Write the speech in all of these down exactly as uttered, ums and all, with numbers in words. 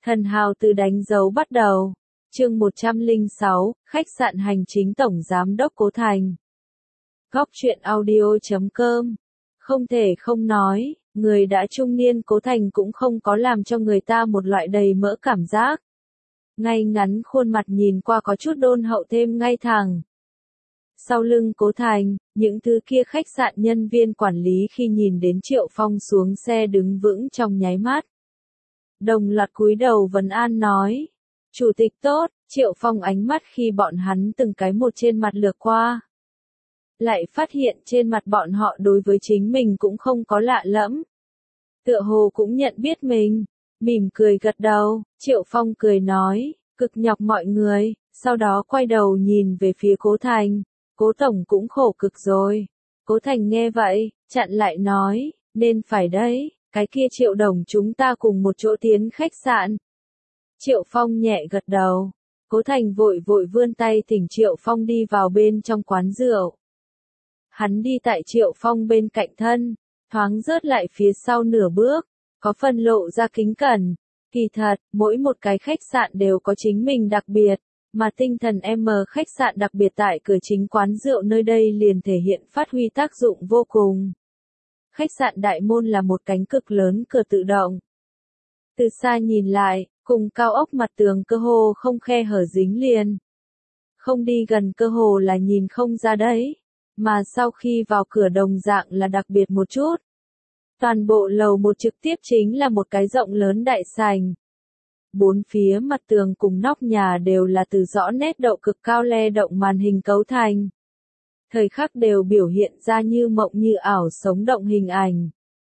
Thần hào từ đánh dấu bắt đầu. Chương một trăm lẻ sáu, khách sạn hành chính tổng giám đốc Cố Thành. Góc truyện audio chấm com. Không thể không nói, người đã trung niên Cố Thành cũng không có làm cho người ta một loại đầy mỡ cảm giác. Ngay ngắn khuôn mặt nhìn qua có chút đôn hậu thêm ngay thẳng. Sau lưng Cố Thành, những thứ kia khách sạn nhân viên quản lý khi nhìn đến Triệu Phong xuống xe đứng vững trong nháy mắt. Đồng loạt cúi đầu vấn an nói. Chủ tịch tốt, Triệu Phong ánh mắt khi bọn hắn từng cái một trên mặt lướt qua. Lại phát hiện trên mặt bọn họ đối với chính mình cũng không có lạ lẫm. Tựa hồ cũng nhận biết mình, mỉm cười gật đầu, Triệu Phong cười nói, cực nhọc mọi người, sau đó quay đầu nhìn về phía Cố Thành, Cố Tổng cũng khổ cực rồi. Cố Thành nghe vậy, chặn lại nói, nên phải đấy, cái kia Triệu Đồng chúng ta cùng một chỗ tiến khách sạn. Triệu Phong nhẹ gật đầu, Cố Thành vội vội vươn tay thỉnh Triệu Phong đi vào bên trong quán rượu. Hắn đi tại Triệu Phong bên cạnh thân, thoáng rớt lại phía sau nửa bước, có phần lộ ra kính cẩn. Kỳ thật, mỗi một cái khách sạn đều có chính mình đặc biệt, mà tinh thần M khách sạn đặc biệt tại cửa chính quán rượu nơi đây liền thể hiện phát huy tác dụng vô cùng. Khách sạn đại môn là một cánh cực lớn cửa tự động. Từ xa nhìn lại, cùng cao ốc mặt tường cơ hồ không khe hở dính liền. Không đi gần cơ hồ là nhìn không ra đấy, mà sau khi vào cửa đồng dạng là đặc biệt một chút. Toàn bộ lầu một trực tiếp chính là một cái rộng lớn đại sảnh. Bốn phía mặt tường cùng nóc nhà đều là từ rõ nét đậu cực cao le động màn hình cấu thành. Thời khắc đều biểu hiện ra như mộng như ảo sống động hình ảnh.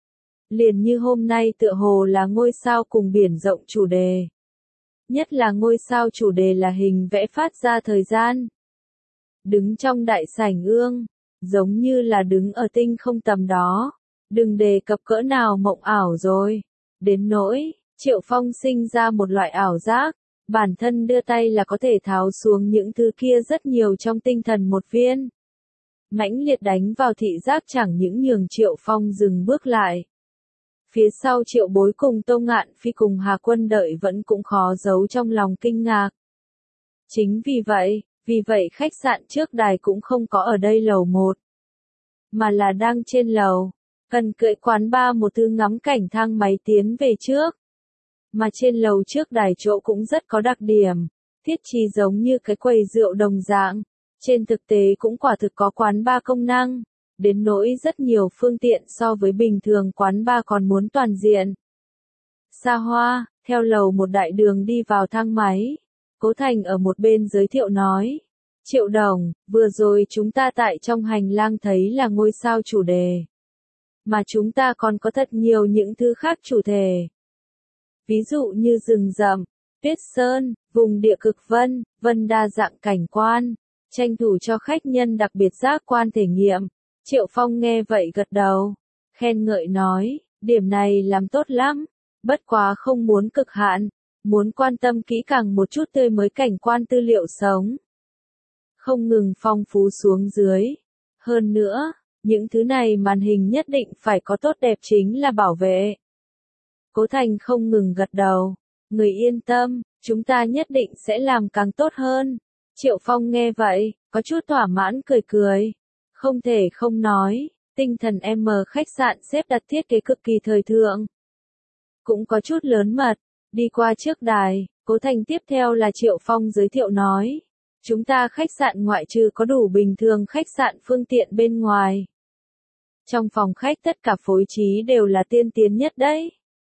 Liền như hôm nay tựa hồ là ngôi sao cùng biển rộng chủ đề. Nhất là ngôi sao chủ đề là hình vẽ phát ra thời gian. Đứng trong đại sảnh ương, giống như là đứng ở tinh không tầm đó. Đừng đề cập cỡ nào mộng ảo rồi. Đến nỗi, Triệu Phong sinh ra một loại ảo giác, bản thân đưa tay là có thể tháo xuống những thứ kia rất nhiều trong tinh thần một viên. Mãnh liệt đánh vào thị giác chẳng những nhường Triệu Phong dừng bước lại. Phía sau Triệu Bối cùng Tô Ngạn Phi cùng Hà Quân đợi vẫn cũng khó giấu trong lòng kinh ngạc. Chính vì vậy, vì vậy khách sạn trước đài cũng không có ở đây lầu một, mà là đang trên lầu. Cần cưỡi quán bar một thứ ngắm cảnh thang máy tiến về trước. Mà trên lầu trước đài chỗ cũng rất có đặc điểm, thiết trí giống như cái quầy rượu đồng dạng. Trên thực tế cũng quả thực có quán bar công năng, đến nỗi rất nhiều phương tiện so với bình thường quán bar còn muốn toàn diện. Xa hoa, theo lầu một đại đường đi vào thang máy, Cố Thành ở một bên giới thiệu nói. Triệu Đồng, vừa rồi chúng ta tại trong hành lang thấy là ngôi sao chủ đề. Mà chúng ta còn có thật nhiều những thứ khác chủ thể. Ví dụ như rừng rậm, tuyết sơn, vùng địa cực vân, vân đa dạng cảnh quan, tranh thủ cho khách nhân đặc biệt giác quan thể nghiệm. Triệu Phong nghe vậy gật đầu, khen ngợi nói, điểm này làm tốt lắm, bất quá không muốn cực hạn, muốn quan tâm kỹ càng một chút tươi mới cảnh quan tư liệu sống. Không ngừng phong phú xuống dưới. Hơn nữa, những thứ này màn hình nhất định phải có tốt đẹp chính là bảo vệ. Cố Thành không ngừng gật đầu. Người yên tâm, chúng ta nhất định sẽ làm càng tốt hơn. Triệu Phong nghe vậy, có chút thỏa mãn cười cười. Không thể không nói, tinh thần M khách sạn xếp đặt thiết kế cực kỳ thời thượng. Cũng có chút lớn mật, đi qua trước đài, Cố Thành tiếp theo là Triệu Phong giới thiệu nói. Chúng ta khách sạn ngoại trừ có đủ bình thường khách sạn phương tiện bên ngoài. Trong phòng khách tất cả phối trí đều là tiên tiến nhất đấy.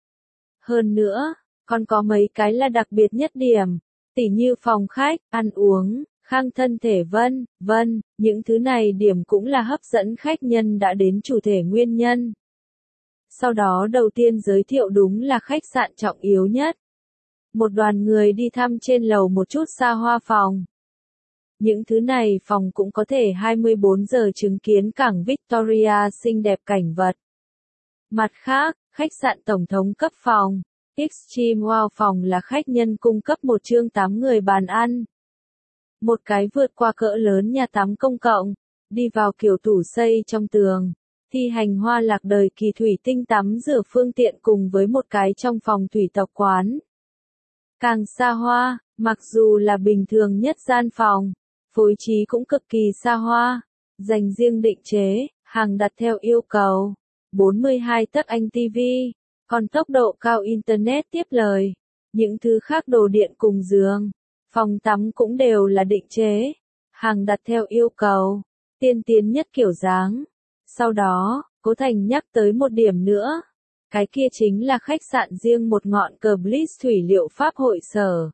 Hơn nữa, còn có mấy cái là đặc biệt nhất điểm, tỉ như phòng khách, ăn uống, khang thân thể vân, vân, những thứ này điểm cũng là hấp dẫn khách nhân đã đến chủ thể nguyên nhân. Sau đó đầu tiên giới thiệu đúng là khách sạn trọng yếu nhất. Một đoàn người đi thăm trên lầu một chút xa hoa phòng. Những thứ này phòng cũng có thể hai mươi bốn giờ chứng kiến cảng Victoria xinh đẹp cảnh vật. Mặt khác, khách sạn tổng thống cấp phòng, Extreme Wow phòng là khách nhân cung cấp một chương tám người bàn ăn. Một cái vượt qua cỡ lớn nhà tắm công cộng, đi vào kiểu tủ xây trong tường, thi hành hoa lạc đời kỳ thủy tinh tắm rửa phương tiện cùng với một cái trong phòng thủy tộc quán. càng xa hoa, mặc dù là bình thường nhất gian phòng, phối trí cũng cực kỳ xa hoa, dành riêng định chế, hàng đặt theo yêu cầu, bốn mươi hai tấc Anh ti vi, còn tốc độ cao Internet tiếp lời, những thứ khác đồ điện cùng giường, phòng tắm cũng đều là định chế, hàng đặt theo yêu cầu, tiên tiến nhất kiểu dáng. Sau đó, Cố Thành nhắc tới một điểm nữa, cái kia chính là khách sạn riêng một ngọn cờ Bliss thủy liệu Pháp hội sở.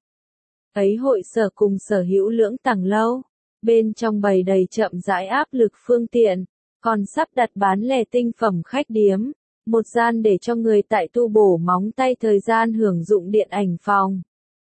Ấy hội sở cùng sở hữu lưỡng tầng lâu, bên trong bày đầy chậm rãi áp lực phương tiện, còn sắp đặt bán lẻ tinh phẩm khách điếm, một gian để cho người tại tu bổ móng tay thời gian hưởng dụng điện ảnh phòng.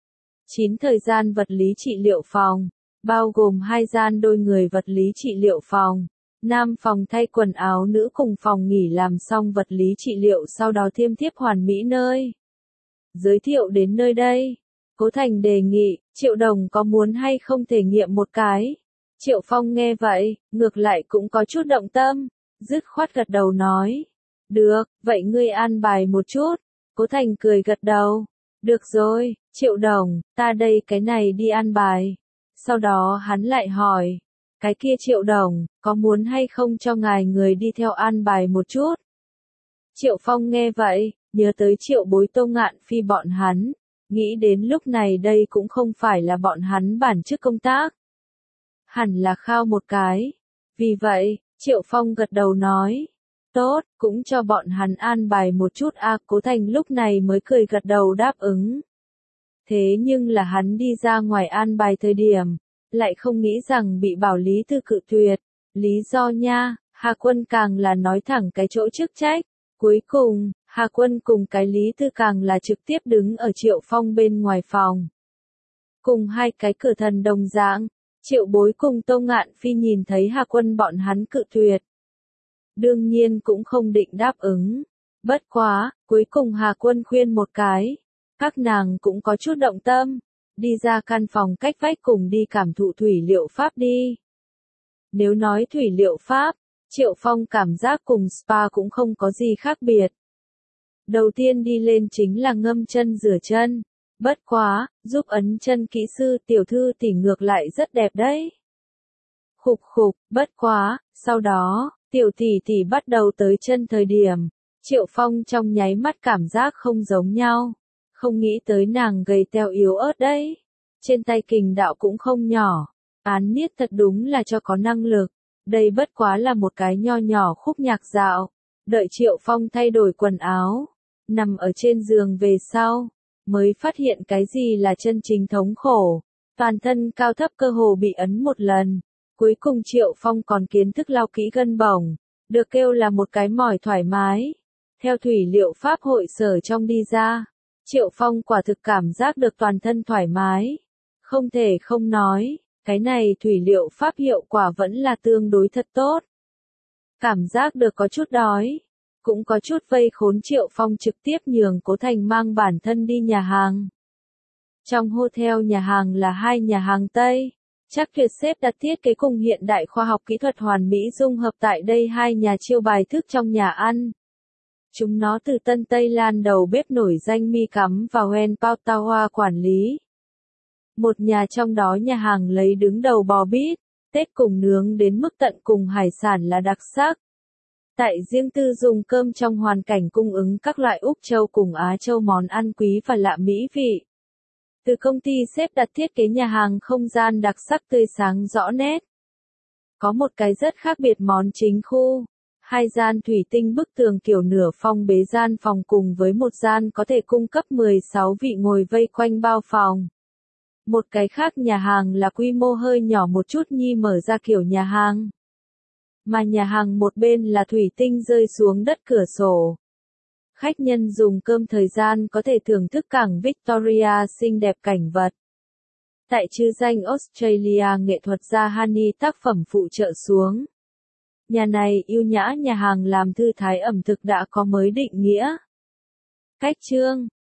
chín thời gian vật lý trị liệu phòng, bao gồm hai gian đôi người vật lý trị liệu phòng, nam phòng thay quần áo nữ cùng phòng nghỉ làm xong vật lý trị liệu sau đó thiêm thiếp hoàn mỹ nơi. Giới thiệu đến nơi đây, Cố Thành đề nghị, Triệu Đồng có muốn hay không thể nghiệm một cái. Triệu Phong nghe vậy, ngược lại cũng có chút động tâm, dứt khoát gật đầu nói. Được, vậy ngươi an bài một chút. Cố Thành cười gật đầu. Được rồi, Triệu Đồng, ta đây cái này đi an bài. Sau đó hắn lại hỏi, cái kia Triệu Đồng, có muốn hay không cho ngài người đi theo an bài một chút? Triệu Phong nghe vậy, nhớ tới Triệu Bối Tô Ngạn Phi bọn hắn, nghĩ đến lúc này đây cũng không phải là bọn hắn bản chức công tác. Hẳn là khao một cái. Vì vậy, Triệu Phong gật đầu nói, tốt, cũng cho bọn hắn an bài một chút a. Cố Thành lúc này mới cười gật đầu đáp ứng. Thế nhưng là hắn đi ra ngoài an bài thời điểm, lại không nghĩ rằng bị Bảo Lý Thư cự tuyệt. Lý do nha, Hà Quân càng là nói thẳng cái chỗ chức trách. Cuối cùng, Hà Quân cùng cái Lý Thư càng là trực tiếp đứng ở Triệu Phong bên ngoài phòng. Cùng hai cái cửa thần đồng dạng, Triệu Bối cùng Tô Ngạn Phi nhìn thấy Hà Quân bọn hắn cự tuyệt. Đương nhiên cũng không định đáp ứng. Bất quá, cuối cùng Hà Quân khuyên một cái. Các nàng cũng có chút động tâm. Đi ra căn phòng cách vách cùng đi cảm thụ thủy liệu Pháp đi. Nếu nói thủy liệu Pháp, Triệu Phong cảm giác cùng spa cũng không có gì khác biệt. Đầu tiên đi lên chính là ngâm chân rửa chân. Bất quá, giúp ấn chân kỹ sư tiểu thư tỷ ngược lại rất đẹp đấy. Khục khục, bất quá, sau đó, tiểu tỷ tỷ bắt đầu tới chân thời điểm. Triệu Phong trong nháy mắt cảm giác không giống nhau. Không nghĩ tới nàng gầy teo yếu ớt đấy. Trên tay kình đạo cũng không nhỏ. Án niết thật đúng là cho có năng lực. Đây bất quá là một cái nho nhỏ khúc nhạc dạo. Đợi Triệu Phong thay đổi quần áo. Nằm ở trên giường về sau. Mới phát hiện cái gì là chân chính thống khổ. Toàn thân cao thấp cơ hồ bị ấn một lần. Cuối cùng Triệu Phong còn kiến thức lao kỹ gân bổng. Được kêu là một cái mỏi thoải mái. Theo thủy liệu Pháp hội sở trong đi ra. Triệu Phong quả thực cảm giác được toàn thân thoải mái. Không thể không nói, cái này thủy liệu Pháp hiệu quả vẫn là tương đối thật tốt. Cảm giác được có chút đói. Cũng có chút vây khốn Triệu Phong trực tiếp nhường Cố Thành mang bản thân đi nhà hàng. Trong hotel nhà hàng là hai nhà hàng Tây. Chắc tuyệt xếp đặt thiết kế cùng hiện đại khoa học kỹ thuật hoàn mỹ dung hợp tại đây hai nhà chiêu bài thức trong nhà ăn. Chúng nó từ Tân Tây Lan đầu bếp nổi danh Mi Cắm và Wen Pao Tawa quản lý. Một nhà trong đó nhà hàng lấy đứng đầu bò bít, tết cùng nướng đến mức tận cùng hải sản là đặc sắc. Tại riêng tư dùng cơm trong hoàn cảnh cung ứng các loại Úc Châu cùng Á Châu món ăn quý và lạ mỹ vị. Từ công ty xếp đặt thiết kế nhà hàng không gian đặc sắc tươi sáng rõ nét. Có một cái rất khác biệt món chính khu. Hai gian thủy tinh bức tường kiểu nửa phong bế gian phòng cùng với một gian có thể cung cấp mười sáu vị ngồi vây quanh bao phòng. Một cái khác nhà hàng là quy mô hơi nhỏ một chút nhi mở ra kiểu nhà hàng. Mà nhà hàng một bên là thủy tinh rơi xuống đất cửa sổ. Khách nhân dùng cơm thời gian có thể thưởng thức cảng Victoria xinh đẹp cảnh vật. Tại chữ danh Australia nghệ thuật gia Hani tác phẩm phụ trợ xuống. Nhà này yêu nhã nhà hàng làm thư thái ẩm thực đã có mới định nghĩa. Cách chương